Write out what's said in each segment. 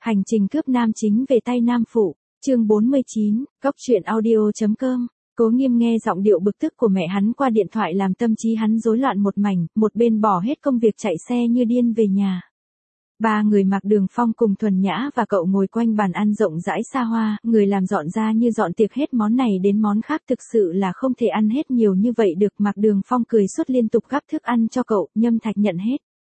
Hành trình cướp nam chính về tay nam phụ, chương 49, Cóc truyện audio.com. Cố Nghiêm nghe giọng điệu bực tức của mẹ hắn qua điện thoại làm tâm trí hắn rối loạn một mảnh, một bên bỏ hết công việc chạy xe như điên về nhà. Ba người Mạc Đường Phong cùng Thuần Nhã và cậu ngồi quanh bàn ăn rộng rãi xa hoa, người làm dọn ra như dọn tiệc hết món này đến món khác, thực sự là không thể ăn hết nhiều như vậy được. Mạc Đường Phong cười suốt liên tục gắp thức ăn cho cậu, Nhâm Thạch nhận hết.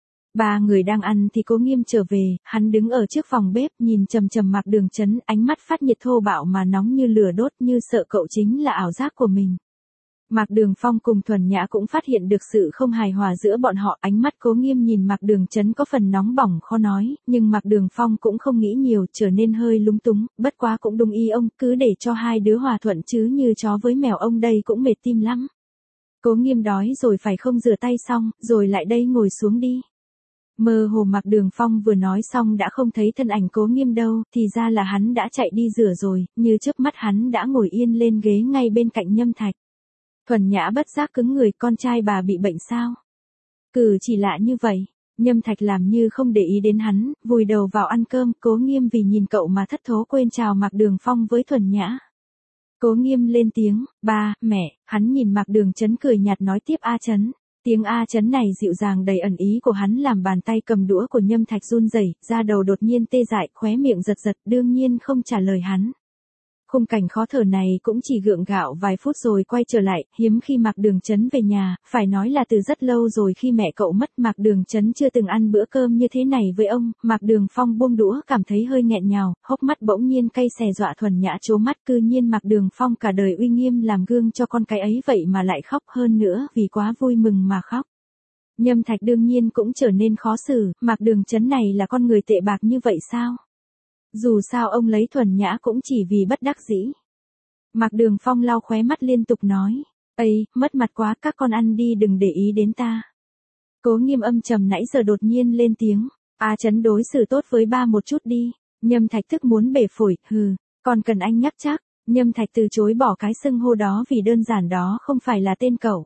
Ba người đang ăn thì Cố Nghiêm trở về, hắn đứng ở trước phòng bếp nhìn chằm chằm Mạc Đường Chấn, ánh mắt phát nhiệt thô bạo mà nóng như lửa đốt, như sợ cậu chính là ảo giác của mình. Mạc Đường Phong cùng Thuần Nhã cũng phát hiện được sự không hài hòa giữa bọn họ, ánh mắt Cố Nghiêm nhìn Mạc Đường Chấn có phần nóng bỏng khó nói, nhưng Mạc Đường Phong cũng không nghĩ nhiều, trở nên hơi lúng túng, bất quá cũng đúng ý ông, cứ để cho hai đứa hòa thuận chứ như chó với mèo, ông đây cũng mệt tim lắm. Cố Nghiêm đói rồi phải không, rửa tay xong, rồi lại đây ngồi xuống đi. Mơ hồ Mạc Đường Phong vừa nói xong đã không thấy thân ảnh Cố Nghiêm đâu, thì ra là hắn đã chạy đi rửa rồi, như chớp mắt hắn đã ngồi yên lên ghế ngay bên cạnh Nhâm Thạch. Thuần Nhã bất giác cứng người, con trai bà bị bệnh sao? Cử chỉ lạ như vậy. Nhâm Thạch làm như không để ý đến hắn, vùi đầu vào ăn cơm. Cố Nghiêm vì nhìn cậu mà thất thố quên chào Mạc Đường Phong với Thuần Nhã. Cố Nghiêm lên tiếng, ba, mẹ. Hắn nhìn Mạc Đường Chấn cười nhạt nói tiếp, A Chấn. Tiếng A Chấn này dịu dàng đầy ẩn ý của hắn làm bàn tay cầm đũa của Nhâm Thạch run rẩy, da đầu đột nhiên tê dại, khóe miệng giật giật, đương nhiên không trả lời hắn. Khung cảnh khó thở này cũng chỉ gượng gạo vài phút rồi quay trở lại, hiếm khi Mạc Đường Chấn về nhà, phải nói là từ rất lâu rồi khi mẹ cậu mất. Mạc Đường Chấn chưa từng ăn bữa cơm như thế này với ông. Mạc Đường Phong buông đũa cảm thấy hơi nghẹn ngào, hốc mắt bỗng nhiên cay xè, dọa Thuần Nhã trố mắt, cư nhiên Mạc Đường Phong cả đời uy nghiêm làm gương cho con cái ấy vậy mà lại khóc, hơn nữa vì quá vui mừng mà khóc. Nhâm Thạch đương nhiên cũng trở nên khó xử, Mạc Đường Chấn này là con người tệ bạc như vậy sao? Dù sao ông lấy Thuần Nhã cũng chỉ vì bất đắc dĩ. Mạc Đường Phong lau khóe mắt liên tục nói, ây, mất mặt quá, các con ăn đi, đừng để ý đến ta. Cố Nghiêm âm trầm nãy giờ đột nhiên lên tiếng, A Chấn đối xử tốt với ba một chút đi. Nhâm Thạch tức muốn bể phổi, hừ, còn cần anh nhắc chắc. Nhâm Thạch từ chối bỏ cái xưng hô đó vì đơn giản đó không phải là tên cậu.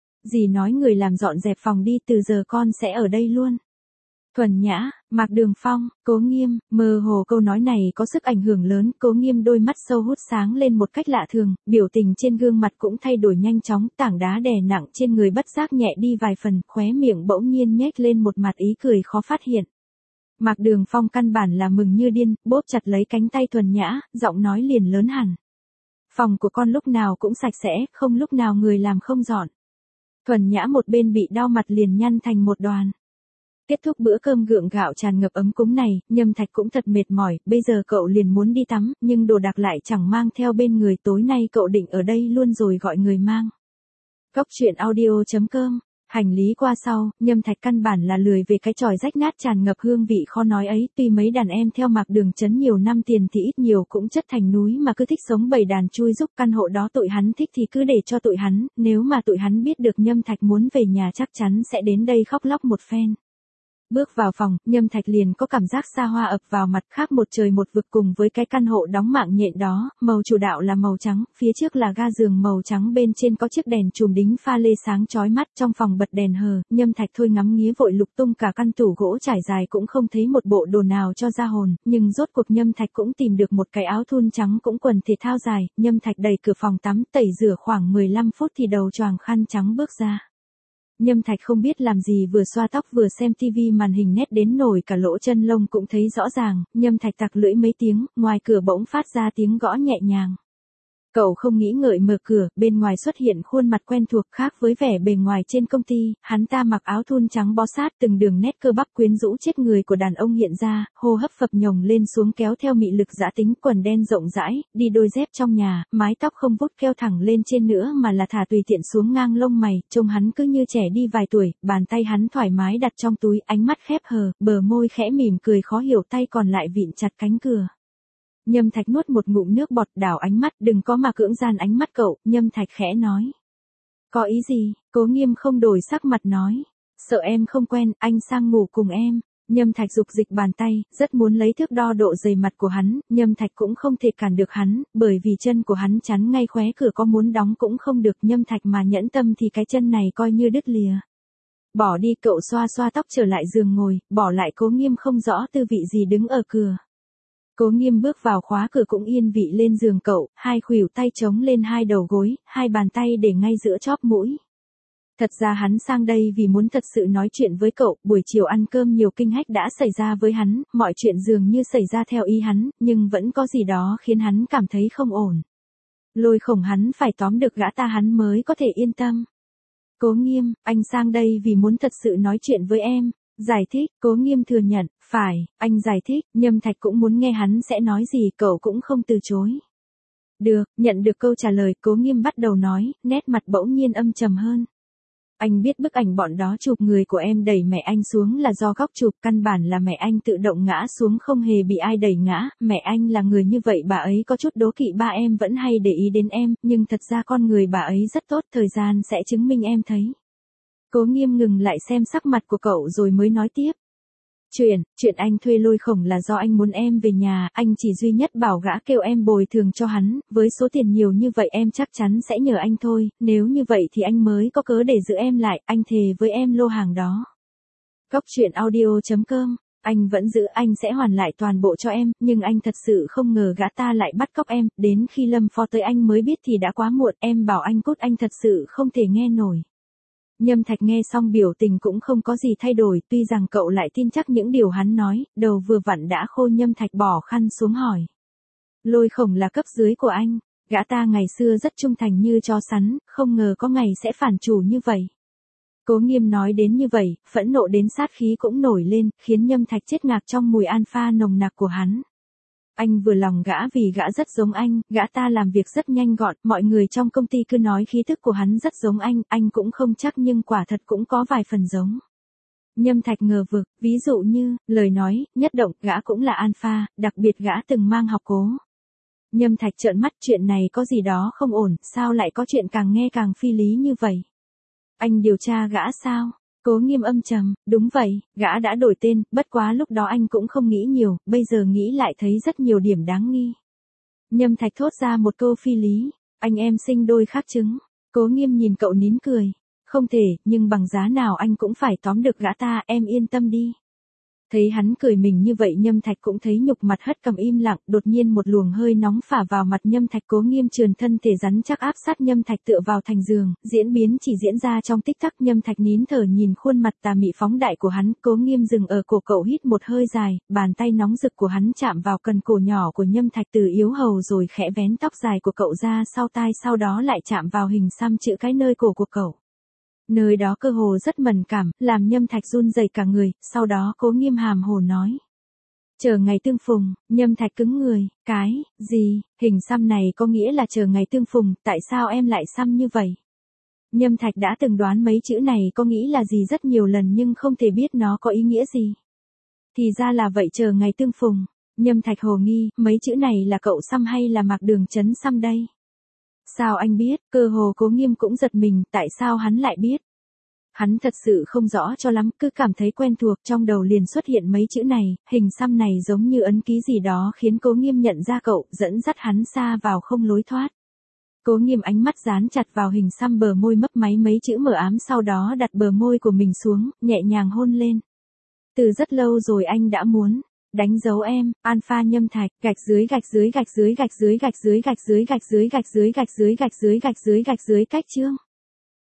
Dì nói người làm dọn dẹp phòng đi, từ giờ con sẽ ở đây luôn. Thuần Nhã, Mạc Đường Phong, Cố Nghiêm, mơ hồ câu nói này có sức ảnh hưởng lớn. Cố Nghiêm đôi mắt sâu hút sáng lên một cách lạ thường, biểu tình trên gương mặt cũng thay đổi nhanh chóng, tảng đá đè nặng trên người bất giác nhẹ đi vài phần, khóe miệng bỗng nhiên nhếch lên một mặt ý cười khó phát hiện. Mạc Đường Phong căn bản là mừng như điên, bóp chặt lấy cánh tay Thuần Nhã, giọng nói liền lớn hẳn. Phòng của con lúc nào cũng sạch sẽ, không lúc nào người làm không dọn. Thuần Nhã một bên bị đau mặt liền nhăn thành một đoàn. Kết thúc bữa cơm gượng gạo tràn ngập ấm cúng này, Nhâm Thạch cũng thật mệt mỏi, bây giờ cậu liền muốn đi tắm, nhưng đồ đạc lại chẳng mang theo bên người, tối nay cậu định ở đây luôn rồi gọi người mang. Cóc truyện audio.com. Hành lý qua sau, Nhâm Thạch căn bản là lười về cái chòi rách nát tràn ngập hương vị khó nói ấy, tuy mấy đàn em theo Mạc Đường Chấn nhiều năm tiền thì ít nhiều cũng chất thành núi mà cứ thích sống bầy đàn chui giúp. Căn hộ đó tụi hắn thích thì cứ để cho tụi hắn, nếu mà tụi hắn biết được Nhâm Thạch muốn về nhà chắc chắn sẽ đến đây khóc lóc một phen. Bước vào phòng, Nhâm Thạch liền có cảm giác xa hoa ập vào mặt, khác một trời một vực cùng với cái căn hộ đóng mạng nhện đó. Màu chủ đạo là màu trắng, phía trước là ga giường màu trắng, bên trên có chiếc đèn chùm đính pha lê sáng chói mắt. Trong phòng bật đèn hờ, Nhâm Thạch thôi ngắm nghía vội lục tung cả căn tủ gỗ trải dài cũng không thấy một bộ đồ nào cho ra hồn, nhưng rốt cuộc Nhâm Thạch cũng tìm được một cái áo thun trắng cũng quần thể thao dài. Nhâm Thạch đẩy cửa phòng tắm, tẩy rửa khoảng 15 phút thì đầu choàng khăn trắng bước ra. Nhâm Thạch không biết làm gì, vừa xoa tóc vừa xem tivi, màn hình nét đến nổi cả lỗ chân lông cũng thấy rõ ràng. Nhâm Thạch tặc lưỡi mấy tiếng, ngoài cửa bỗng phát ra tiếng gõ nhẹ nhàng. Cậu không nghĩ ngợi mở cửa, bên ngoài xuất hiện khuôn mặt quen thuộc, khác với vẻ bề ngoài trên công ty. Hắn ta mặc áo thun trắng bó sát, từng đường nét cơ bắp quyến rũ chết người của đàn ông hiện ra, hô hấp phập nhồng lên xuống kéo theo mị lực dã tính, quần đen rộng rãi, đi đôi dép trong nhà, mái tóc không vút keo thẳng lên trên nữa mà là thả tùy tiện xuống ngang lông mày, trông hắn cứ như trẻ đi vài tuổi. Bàn tay hắn thoải mái đặt trong túi, ánh mắt khép hờ, bờ môi khẽ mỉm cười khó hiểu, tay còn lại vịn chặt cánh cửa. Nhâm Thạch nuốt một ngụm nước bọt, đảo ánh mắt, đừng có mà cưỡng gian ánh mắt cậu. Nhâm Thạch khẽ nói. Có ý gì? Cố Nghiêm không đổi sắc mặt nói. Sợ em không quen, anh sang ngủ cùng em. Nhâm Thạch dục dịch bàn tay, rất muốn lấy thước đo độ dày mặt của hắn. Nhâm Thạch cũng không thể cản được hắn, bởi vì chân của hắn chắn ngay khóe cửa, có muốn đóng cũng không được. Nhâm Thạch mà nhẫn tâm thì cái chân này coi như đứt lìa. Bỏ đi, cậu xoa xoa tóc trở lại giường ngồi, bỏ lại Cố Nghiêm không rõ tư vị gì đứng ở cửa. Cố Nghiêm bước vào khóa cửa cũng yên vị lên giường cậu, hai khuỷu tay chống lên hai đầu gối, hai bàn tay để ngay giữa chóp mũi. Thật ra hắn sang đây vì muốn thật sự nói chuyện với cậu, buổi chiều ăn cơm nhiều kinh hách đã xảy ra với hắn, mọi chuyện dường như xảy ra theo ý hắn, nhưng vẫn có gì đó khiến hắn cảm thấy không ổn. Lôi Khổng hắn phải tóm được gã ta hắn mới có thể yên tâm. Cố Nghiêm, anh sang đây vì muốn thật sự nói chuyện với em. Giải thích, Cố Nghiêm thừa nhận, phải, anh giải thích, Nhâm Thạch cũng muốn nghe hắn sẽ nói gì, cậu cũng không từ chối. Được, nhận được câu trả lời, Cố Nghiêm bắt đầu nói, nét mặt bỗng nhiên âm trầm hơn. Anh biết bức ảnh bọn đó chụp người của em đẩy mẹ anh xuống là do góc chụp, căn bản là mẹ anh tự động ngã xuống không hề bị ai đẩy ngã, mẹ anh là người như vậy bà ấy có chút đố kỵ ba em vẫn hay để ý đến em, nhưng thật ra con người bà ấy rất tốt, thời gian sẽ chứng minh em thấy. Cố Nghiêm ngừng lại xem sắc mặt của cậu rồi mới nói tiếp. Chuyện anh thuê Lôi Khổng là do anh muốn em về nhà, anh chỉ duy nhất bảo gã kêu em bồi thường cho hắn, với số tiền nhiều như vậy em chắc chắn sẽ nhờ anh thôi, nếu như vậy thì anh mới có cớ để giữ em lại, anh thề với em lô hàng đó. Góc truyện audio.com, anh vẫn giữ, anh sẽ hoàn lại toàn bộ cho em, nhưng anh thật sự không ngờ gã ta lại bắt cóc em, đến khi Lâm Phó tới anh mới biết thì đã quá muộn, em bảo anh cút anh thật sự không thể nghe nổi. Nhâm Thạch nghe xong biểu tình cũng không có gì thay đổi, tuy rằng cậu lại tin chắc những điều hắn nói, đầu vừa vặn đã khô. Nhâm Thạch bỏ khăn xuống hỏi. Lôi Khổng là cấp dưới của anh, gã ta ngày xưa rất trung thành như chó sắn, không ngờ có ngày sẽ phản chủ như vậy. Cố Nghiêm nói đến như vậy, phẫn nộ đến sát khí cũng nổi lên, khiến Nhâm Thạch chết ngạc trong mùi alpha nồng nặc của hắn. Anh vừa lòng gã vì gã rất giống anh, gã ta làm việc rất nhanh gọn, mọi người trong công ty cứ nói khí thức của hắn rất giống anh cũng không chắc nhưng quả thật cũng có vài phần giống. Nhâm Thạch ngờ vực, ví dụ như, lời nói, nhất động, gã cũng là alpha, đặc biệt gã từng mang học Cố. Nhâm Thạch trợn mắt, chuyện này có gì đó không ổn, sao lại có chuyện càng nghe càng phi lý như vậy? Anh điều tra gã sao? Cố Nghiêm âm trầm, đúng vậy, gã đã đổi tên, bất quá lúc đó anh cũng không nghĩ nhiều, bây giờ nghĩ lại thấy rất nhiều điểm đáng nghi. Nhâm Thạch thốt ra một câu phi lý, anh em sinh đôi khác trứng. Cố Nghiêm nhìn cậu nín cười, không thể, nhưng bằng giá nào anh cũng phải tóm được gã ta, em yên tâm đi. Thấy hắn cười mình như vậy Nhâm Thạch cũng thấy nhục mặt hất cầm im lặng, đột nhiên một luồng hơi nóng phả vào mặt Nhâm Thạch. Cố Nghiêm trườn thân thể rắn chắc áp sát Nhâm Thạch tựa vào thành giường, diễn biến chỉ diễn ra trong tích tắc. Nhâm Thạch nín thở nhìn khuôn mặt tà mị phóng đại của hắn, Cố Nghiêm dừng ở cổ cậu hít một hơi dài, bàn tay nóng rực của hắn chạm vào cần cổ nhỏ của Nhâm Thạch từ yếu hầu rồi khẽ vén tóc dài của cậu ra sau tai, sau đó lại chạm vào hình xăm chữ cái nơi cổ của cậu. Nơi đó cơ hồ rất mẫn cảm, làm Nhâm Thạch run rẩy cả người, sau đó Cố Nghiêm hàm hồ nói. Chờ ngày tương phùng, Nhâm Thạch cứng người, cái, gì, hình xăm này có nghĩa là chờ ngày tương phùng, tại sao em lại xăm như vậy? Nhâm Thạch đã từng đoán mấy chữ này có nghĩ là gì rất nhiều lần nhưng không thể biết nó có ý nghĩa gì. Thì ra là vậy, chờ ngày tương phùng. Nhâm Thạch hồ nghi, mấy chữ này là cậu xăm hay là Mạc Đường Chấn xăm đây? Sao anh biết? Cơ hồ Cố Nghiêm cũng giật mình, tại sao hắn lại biết? Hắn thật sự không rõ cho lắm, cứ cảm thấy quen thuộc, trong đầu liền xuất hiện mấy chữ này, hình xăm này giống như ấn ký gì đó khiến Cố Nghiêm nhận ra cậu, dẫn dắt hắn xa vào không lối thoát. Cố Nghiêm ánh mắt dán chặt vào hình xăm, bờ môi mấp máy mấy chữ mờ ám, sau đó đặt bờ môi của mình xuống, nhẹ nhàng hôn lên. Từ rất lâu rồi anh đã muốn đánh dấu em, alpha Nhâm Thạch, gạch dưới gạch dưới gạch dưới gạch dưới gạch dưới gạch dưới gạch dưới gạch dưới gạch dưới gạch dưới gạch dưới gạch dưới cách chương.